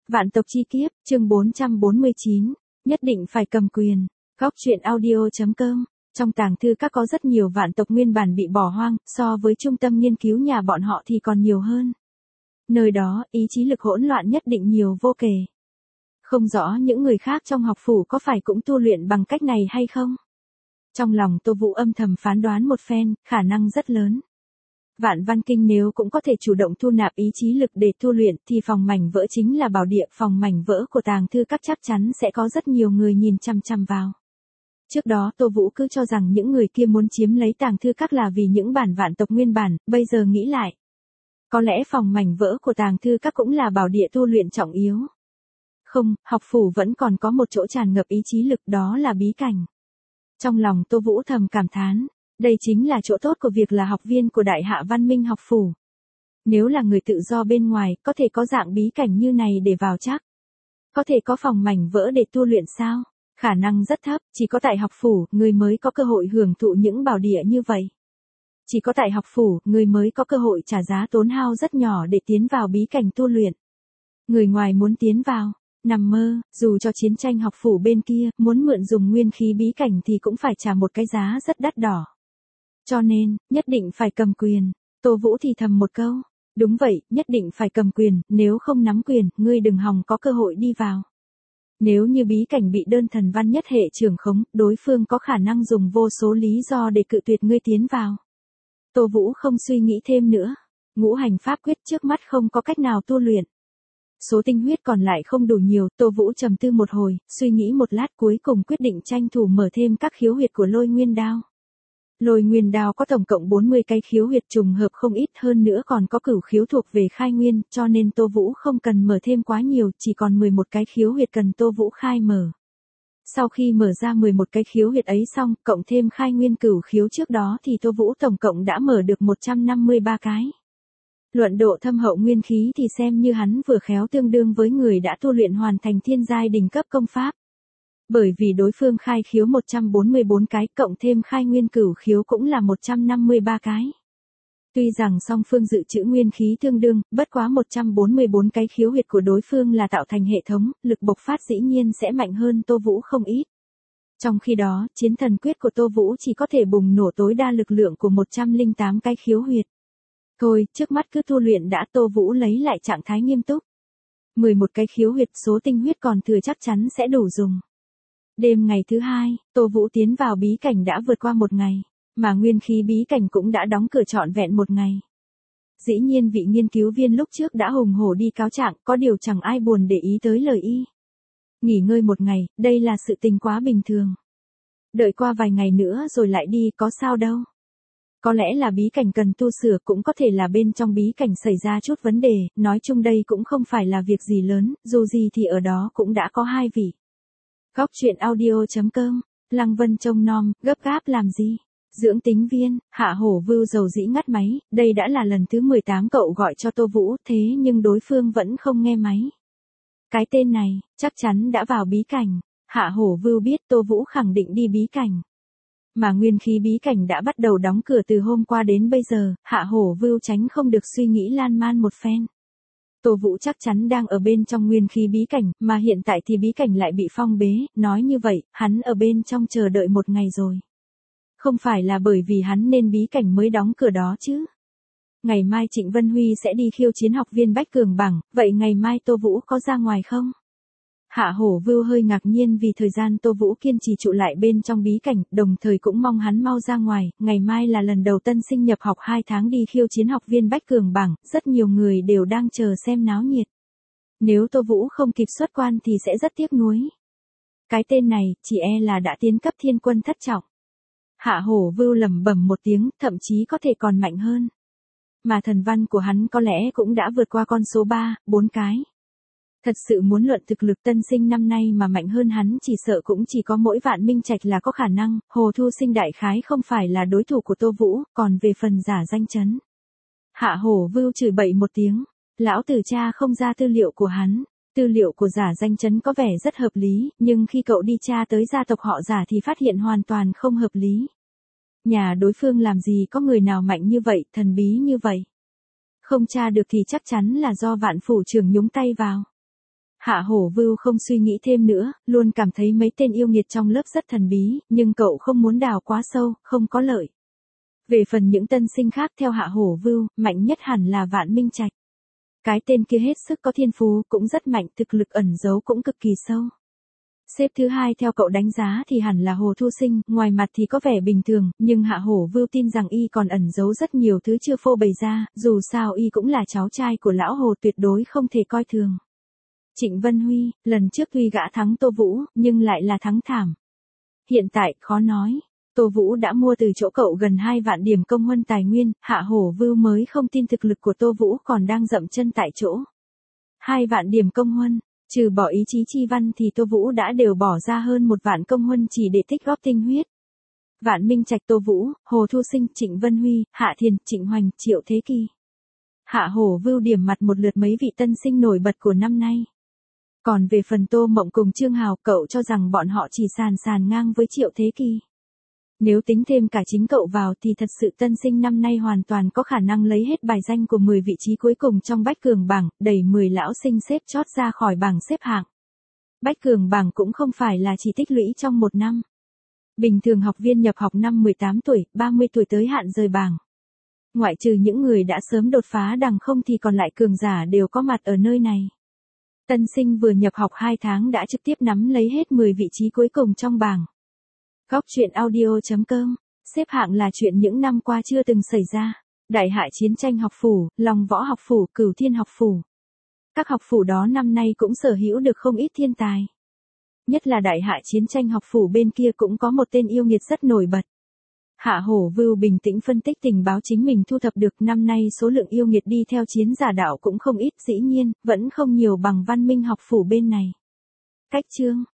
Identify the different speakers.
Speaker 1: Vạn tộc chi kiếp, chương 449, nhất định phải cầm quyền. Góc truyện audio.com. Trong tàng thư các có rất nhiều vạn tộc nguyên bản bị bỏ hoang, so với trung tâm nghiên cứu nhà bọn họ thì còn nhiều hơn. Nơi đó, ý chí lực hỗn loạn nhất định nhiều vô kể. Không rõ những người khác trong học phủ có phải cũng tu luyện bằng cách này hay không? Trong lòng Tô Vũ âm thầm phán đoán một phen, khả năng rất lớn. Vạn Văn Kinh nếu cũng có thể chủ động thu nạp ý chí lực để tu luyện thì phòng mảnh vỡ chính là bảo địa, phòng mảnh vỡ của tàng thư các chắc chắn sẽ có rất nhiều người nhìn chăm chăm vào. Trước đó Tô Vũ cứ cho rằng những người kia muốn chiếm lấy tàng thư các là vì những bản vạn tộc nguyên bản, bây giờ nghĩ lại. Có lẽ phòng mảnh vỡ của tàng thư các cũng là bảo địa tu luyện trọng yếu. Không, học phủ vẫn còn có một chỗ tràn ngập ý chí lực, đó là bí cảnh. Trong lòng Tô Vũ thầm cảm thán. Đây chính là chỗ tốt của việc là học viên của Đại Hạ Văn Minh học phủ. Nếu là người tự do bên ngoài, có thể có dạng bí cảnh như này để vào chắc. Có thể có phòng mảnh vỡ để tu luyện sao? Khả năng rất thấp, chỉ có tại học phủ, người mới có cơ hội hưởng thụ những bảo địa như vậy. Chỉ có tại học phủ, người mới có cơ hội trả giá tốn hao rất nhỏ để tiến vào bí cảnh tu luyện. Người ngoài muốn tiến vào, nằm mơ, dù cho chiến tranh học phủ bên kia, muốn mượn dùng nguyên khí bí cảnh thì cũng phải trả một cái giá rất đắt đỏ. Cho nên, nhất định phải cầm quyền. Tô Vũ thì thầm một câu. Đúng vậy, nhất định phải cầm quyền, nếu không nắm quyền, ngươi đừng hòng có cơ hội đi vào. Nếu như bí cảnh bị đơn thần văn nhất hệ trưởng khống, đối phương có khả năng dùng vô số lý do để cự tuyệt ngươi tiến vào. Tô Vũ không suy nghĩ thêm nữa. Ngũ hành pháp quyết trước mắt không có cách nào tu luyện. Số tinh huyết còn lại không đủ nhiều, Tô Vũ trầm tư một hồi, suy nghĩ một lát cuối cùng quyết định tranh thủ mở thêm các khiếu huyệt của Lôi Nguyên Đao. Lôi Nguyên Đao có tổng cộng 40 cái khiếu huyệt trùng hợp không ít, hơn nữa còn có cửu khiếu thuộc về khai nguyên, cho nên Tô Vũ không cần mở thêm quá nhiều, chỉ còn 11 cái khiếu huyệt cần Tô Vũ khai mở. Sau khi mở ra 11 cái khiếu huyệt ấy xong, cộng thêm khai nguyên cửu khiếu trước đó thì Tô Vũ tổng cộng đã mở được 153 cái. Luận độ thâm hậu nguyên khí thì xem như hắn vừa khéo tương đương với người đã tu luyện hoàn thành thiên giai đỉnh cấp công pháp. Bởi vì đối phương khai khiếu 144 cái, cộng thêm khai nguyên cửu khiếu cũng là 153 cái. Tuy rằng song phương dự trữ nguyên khí tương đương, bất quá 144 cái khiếu huyệt của đối phương là tạo thành hệ thống, lực bộc phát dĩ nhiên sẽ mạnh hơn Tô Vũ không ít. Trong khi đó, chiến thần quyết của Tô Vũ chỉ có thể bùng nổ tối đa lực lượng của 108 cái khiếu huyệt. Thôi, trước mắt cứ tu luyện đã. Tô Vũ lấy lại trạng thái nghiêm túc. 11 cái khiếu huyệt, số tinh huyết còn thừa chắc chắn sẽ đủ dùng. Đêm ngày thứ hai, Tô Vũ tiến vào bí cảnh đã vượt qua một ngày, mà nguyên khí bí cảnh cũng đã đóng cửa trọn vẹn một ngày. Dĩ nhiên vị nghiên cứu viên lúc trước đã hùng hổ đi cáo trạng, có điều chẳng ai buồn để ý tới lời y. Nghỉ ngơi một ngày, đây là sự tình quá bình thường. Đợi qua vài ngày nữa rồi lại đi, có sao đâu. Có lẽ là bí cảnh cần tu sửa, cũng có thể là bên trong bí cảnh xảy ra chút vấn đề, nói chung đây cũng không phải là việc gì lớn, dù gì thì ở đó cũng đã có hai vị. Góc truyện audio.com. Lăng Vân trông nom, gấp gáp làm gì? Dưỡng tính viên, Hạ Hổ Vưu dầu dĩ ngắt máy, đây đã là lần thứ 18 cậu gọi cho Tô Vũ, thế nhưng đối phương vẫn không nghe máy. Cái tên này, chắc chắn đã vào bí cảnh. Hạ Hổ Vưu biết Tô Vũ khẳng định đi bí cảnh. Mà nguyên khí bí cảnh đã bắt đầu đóng cửa từ hôm qua đến bây giờ, Hạ Hổ Vưu tránh không được suy nghĩ lan man một phen. Tô Vũ chắc chắn đang ở bên trong nguyên khí bí cảnh, mà hiện tại thì bí cảnh lại bị phong bế, nói như vậy, hắn ở bên trong chờ đợi một ngày rồi. Không phải là bởi vì hắn nên bí cảnh mới đóng cửa đó chứ. Ngày mai Trịnh Vân Huy sẽ đi khiêu chiến học viên Bách Cường Bảng, vậy ngày mai Tô Vũ có ra ngoài không? Hạ Hổ Vưu hơi ngạc nhiên vì thời gian Tô Vũ kiên trì trụ lại bên trong bí cảnh, đồng thời cũng mong hắn mau ra ngoài, ngày mai là lần đầu tân sinh nhập học 2 tháng đi khiêu chiến học viên Bách Cường Bảng, rất nhiều người đều đang chờ xem náo nhiệt. Nếu Tô Vũ không kịp xuất quan thì sẽ rất tiếc nuối. Cái tên này, chỉ e là đã tiến cấp thiên quân thất trọng. Hạ Hổ Vưu lẩm bẩm một tiếng, thậm chí có thể còn mạnh hơn. Mà thần văn của hắn có lẽ cũng đã vượt qua con số 3, 4 cái. Thật sự muốn luận thực lực tân sinh năm nay mà mạnh hơn hắn chỉ sợ cũng chỉ có mỗi Vạn Minh Trạch là có khả năng, Hồ Thu Sinh đại khái không phải là đối thủ của Tô Vũ, còn về phần giả danh chấn. Hạ Hổ Vưu chửi bậy một tiếng, lão tử tra không ra tư liệu của hắn, tư liệu của giả danh chấn có vẻ rất hợp lý, nhưng khi cậu đi tra tới gia tộc họ giả thì phát hiện hoàn toàn không hợp lý. Nhà đối phương làm gì có người nào mạnh như vậy, thần bí như vậy. Không tra được thì chắc chắn là do Vạn phủ trưởng nhúng tay vào. Hạ Hổ Vưu không suy nghĩ thêm nữa, luôn cảm thấy mấy tên yêu nghiệt trong lớp rất thần bí, nhưng cậu không muốn đào quá sâu, không có lợi. Về phần những tân sinh khác theo Hạ Hổ Vưu, mạnh nhất hẳn là Vạn Minh Trạch. Cái tên kia hết sức có thiên phú, cũng rất mạnh, thực lực ẩn giấu cũng cực kỳ sâu. Xếp thứ hai theo cậu đánh giá thì hẳn là Hồ Thu Sinh, ngoài mặt thì có vẻ bình thường, nhưng Hạ Hổ Vưu tin rằng y còn ẩn giấu rất nhiều thứ chưa phô bày ra, dù sao y cũng là cháu trai của lão Hồ, tuyệt đối không thể coi thường. Trịnh Vân Huy, lần trước tuy gã thắng Tô Vũ, nhưng lại là thắng thảm. Hiện tại, khó nói. Tô Vũ đã mua từ chỗ cậu gần 2 vạn điểm công huân tài nguyên, Hạ Hổ Vưu mới không tin thực lực của Tô Vũ còn đang dậm chân tại chỗ. 2 vạn điểm công huân, trừ bỏ ý chí chi văn thì Tô Vũ đã đều bỏ ra hơn 1 vạn công huân chỉ để tích góp tinh huyết. Vạn Minh Trạch, Tô Vũ, Hồ Thu Sinh, Trịnh Vân Huy, Hạ Thiền, Trịnh Hoành, Triệu Thế Kỳ. Hạ Hổ Vưu điểm mặt một lượt mấy vị tân sinh nổi bật của năm nay. Còn về phần Tô Mộng cùng Trương Hào, cậu cho rằng bọn họ chỉ sàn ngang với Triệu Thế Kỳ. Nếu tính thêm cả chính cậu vào thì thật sự tân sinh năm nay hoàn toàn có khả năng lấy hết bài danh của 10 vị trí cuối cùng trong Bách Cường bảng, đẩy 10 lão sinh xếp chót ra khỏi bảng xếp hạng. Bách Cường bảng cũng không phải là chỉ tích lũy trong một năm. Bình thường học viên nhập học năm 18 tuổi, 30 tuổi tới hạn rời bảng. Ngoại trừ những người đã sớm đột phá đằng không thì còn lại cường giả đều có mặt ở nơi này. Tân sinh vừa nhập học 2 tháng đã trực tiếp nắm lấy hết 10 vị trí cuối cùng trong bảng. Góc truyện audio.com, xếp hạng là chuyện những năm qua chưa từng xảy ra. Đại Hạ Chiến Tranh học phủ, Long Võ học phủ, Cửu Thiên học phủ. Các học phủ đó năm nay cũng sở hữu được không ít thiên tài. Nhất là Đại Hạ Chiến Tranh học phủ bên kia cũng có một tên yêu nghiệt rất nổi bật. Hạ Hổ Vưu bình tĩnh phân tích tình báo chính mình thu thập được, năm nay số lượng yêu nghiệt đi theo chiến giả đạo cũng không ít, dĩ nhiên, vẫn không nhiều bằng Văn Minh học phủ bên này. Cách chương